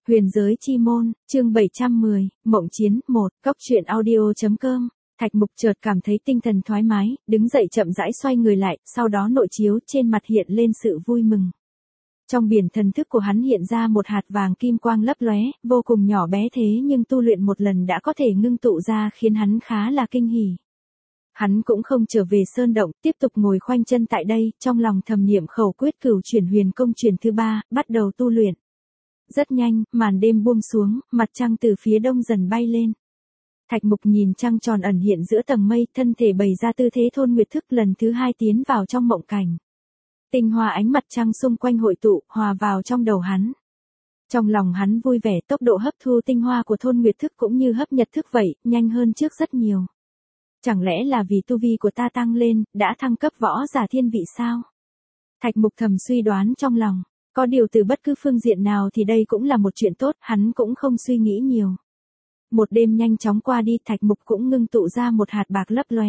Huyền giới chi môn, chương 710, Mộng chiến 1, Cốc truyện audio.com. Thạch Mục chợt cảm thấy tinh thần thoải mái, đứng dậy chậm rãi xoay người lại, sau đó nội chiếu trên mặt hiện lên sự vui mừng. Trong biển thần thức của hắn hiện ra một hạt vàng kim quang lấp lóe, vô cùng nhỏ bé thế nhưng tu luyện một lần đã có thể ngưng tụ ra khiến hắn khá là kinh hỉ. Hắn cũng không trở về sơn động, tiếp tục ngồi khoanh chân tại đây, trong lòng thầm niệm khẩu quyết cửu chuyển huyền công truyền thứ 3, bắt đầu tu luyện. Rất nhanh, màn đêm buông xuống, mặt trăng từ phía đông dần bay lên. Thạch Mục nhìn trăng tròn ẩn hiện giữa tầng mây, thân thể bày ra tư thế thôn nguyệt thức lần thứ 2 tiến vào trong mộng cảnh. Tinh hoa ánh mặt trăng xung quanh hội tụ, hòa vào trong đầu hắn. Trong lòng hắn vui vẻ, tốc độ hấp thu tinh hoa của thôn nguyệt thức cũng như hấp nhật thức vậy, nhanh hơn trước rất nhiều. Chẳng lẽ là vì tu vi của ta tăng lên, đã thăng cấp võ giả thiên vị sao? Thạch Mục thầm suy đoán trong lòng. Có điều từ bất cứ phương diện nào thì đây cũng là một chuyện tốt, hắn cũng không suy nghĩ nhiều. Một đêm nhanh chóng qua đi, Thạch Mục cũng ngưng tụ ra một hạt bạc lấp lóe.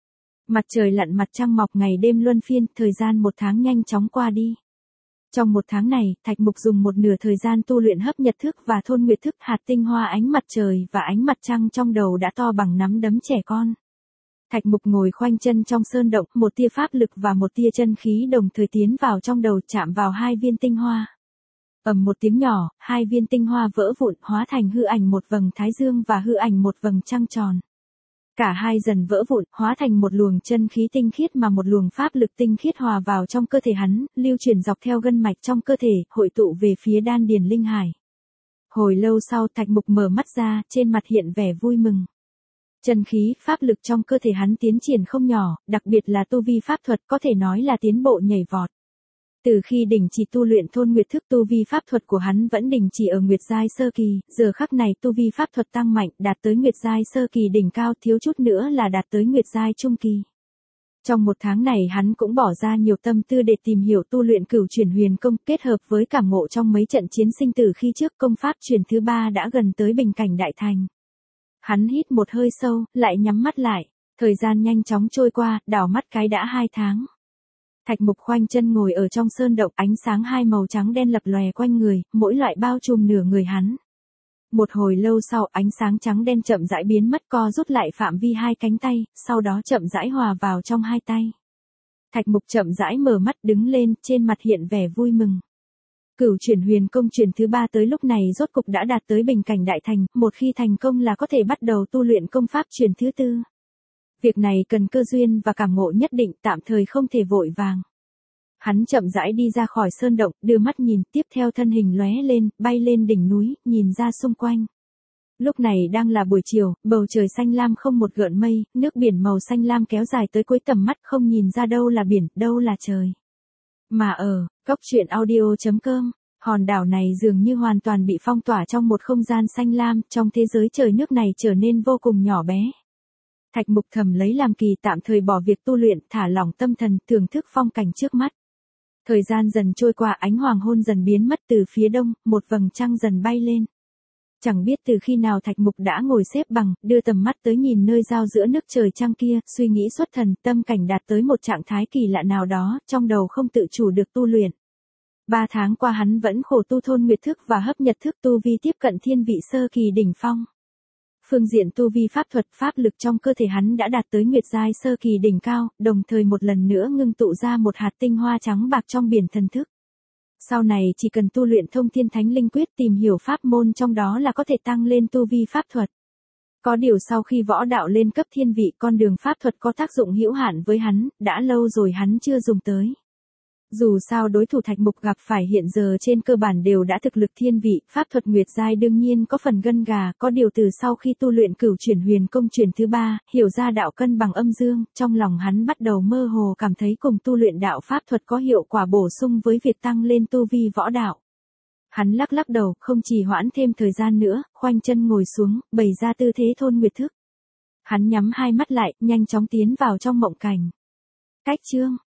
Mặt trời lặn mặt trăng mọc, ngày đêm luân phiên, thời gian 1 tháng nhanh chóng qua đi. Trong 1 tháng này, Thạch Mục dùng một nửa thời gian tu luyện hấp nhật thức và thôn nguyệt thức, hạt tinh hoa ánh mặt trời và ánh mặt trăng trong đầu đã to bằng nắm đấm trẻ con. Thạch Mục ngồi khoanh chân trong sơn động, một tia pháp lực và một tia chân khí đồng thời tiến vào trong đầu, chạm vào 2 viên tinh hoa. Ầm một tiếng nhỏ, 2 viên tinh hoa vỡ vụn, hóa thành hư ảnh một vầng thái dương và hư ảnh một vầng trăng tròn. Cả hai dần vỡ vụn, hóa thành một luồng chân khí tinh khiết mà một luồng pháp lực tinh khiết hòa vào trong cơ thể hắn, lưu chuyển dọc theo gân mạch trong cơ thể, hội tụ về phía đan điền linh hải. Hồi lâu sau, Thạch Mục mở mắt ra, trên mặt hiện vẻ vui mừng. Chân khí, pháp lực trong cơ thể hắn tiến triển không nhỏ, đặc biệt là tu vi pháp thuật có thể nói là tiến bộ nhảy vọt. Từ khi đình chỉ tu luyện thôn nguyệt thức, tu vi pháp thuật của hắn vẫn đình chỉ ở nguyệt giai sơ kỳ, giờ khắc này tu vi pháp thuật tăng mạnh, đạt tới nguyệt giai sơ kỳ đỉnh cao, thiếu chút nữa là đạt tới nguyệt giai trung kỳ. Trong 1 tháng này hắn cũng bỏ ra nhiều tâm tư để tìm hiểu tu luyện cửu chuyển huyền công, kết hợp với cảm ngộ trong mấy trận chiến sinh tử khi trước, công pháp truyền thứ 3 đã gần tới bình cảnh đại thành. Hắn hít một hơi sâu, lại nhắm mắt lại. Thời gian nhanh chóng trôi qua, đảo mắt cái đã 2 tháng. Thạch Mục khoanh chân ngồi ở trong sơn động, ánh sáng 2 màu trắng đen lập lòe quanh người, mỗi loại bao trùm nửa người hắn. Một hồi lâu sau, ánh sáng trắng đen chậm rãi biến mất, co rút lại phạm vi 2 cánh tay, sau đó chậm rãi hòa vào trong 2 tay. Thạch Mục chậm rãi mở mắt, đứng lên, trên mặt hiện vẻ vui mừng. Cửu chuyển huyền công truyền thứ 3 tới lúc này rốt cục đã đạt tới bình cảnh đại thành, một khi thành công là có thể bắt đầu tu luyện công pháp truyền thứ 4. Việc này cần cơ duyên và cảm ngộ nhất định, tạm thời không thể vội vàng. Hắn chậm rãi đi ra khỏi sơn động, đưa mắt nhìn, tiếp theo thân hình lóe lên, bay lên đỉnh núi, nhìn ra xung quanh. Lúc này đang là buổi chiều, bầu trời xanh lam không một gợn mây, nước biển màu xanh lam kéo dài tới cuối tầm mắt, không nhìn ra đâu là biển, đâu là trời. Mà ở Cốc truyện audio.com, hòn đảo này dường như hoàn toàn bị phong tỏa trong một không gian xanh lam, trong thế giới trời nước này trở nên vô cùng nhỏ bé. Thạch Mục thầm lấy làm kỳ, tạm thời bỏ việc tu luyện, thả lỏng tâm thần, thưởng thức phong cảnh trước mắt. Thời gian dần trôi qua, ánh hoàng hôn dần biến mất, từ phía đông, một vầng trăng dần bay lên. Chẳng biết từ khi nào Thạch Mục đã ngồi xếp bằng, đưa tầm mắt tới nhìn nơi giao giữa nước trời trăng kia, suy nghĩ xuất thần, tâm cảnh đạt tới một trạng thái kỳ lạ nào đó, trong đầu không tự chủ được tu luyện. 3 tháng qua hắn vẫn khổ tu thôn nguyệt thức và hấp nhật thức, tu vi tiếp cận thiên vị sơ kỳ đỉnh phong. Phương diện tu vi pháp thuật, pháp lực trong cơ thể hắn đã đạt tới nguyệt giai sơ kỳ đỉnh cao, đồng thời một lần nữa ngưng tụ ra một hạt tinh hoa trắng bạc trong biển thần thức. Sau này chỉ cần tu luyện thông thiên thánh linh quyết, tìm hiểu pháp môn trong đó là có thể tăng lên tu vi pháp thuật. Có điều sau khi võ đạo lên cấp thiên vị, con đường pháp thuật có tác dụng hữu hạn với hắn, đã lâu rồi hắn chưa dùng tới. Dù sao đối thủ Thạch Mục gặp phải hiện giờ trên cơ bản đều đã thực lực thiên vị, pháp thuật nguyệt giai đương nhiên có phần gân gà, có điều từ sau khi tu luyện cửu chuyển huyền công truyền thứ 3, hiểu ra đạo cân bằng âm dương, trong lòng hắn bắt đầu mơ hồ cảm thấy cùng tu luyện đạo pháp thuật có hiệu quả bổ sung với việc tăng lên tu vi võ đạo. Hắn lắc lắc đầu, không trì hoãn thêm thời gian nữa, khoanh chân ngồi xuống, bày ra tư thế thôn nguyệt thức. Hắn nhắm 2 mắt lại, nhanh chóng tiến vào trong mộng cảnh. Cách chương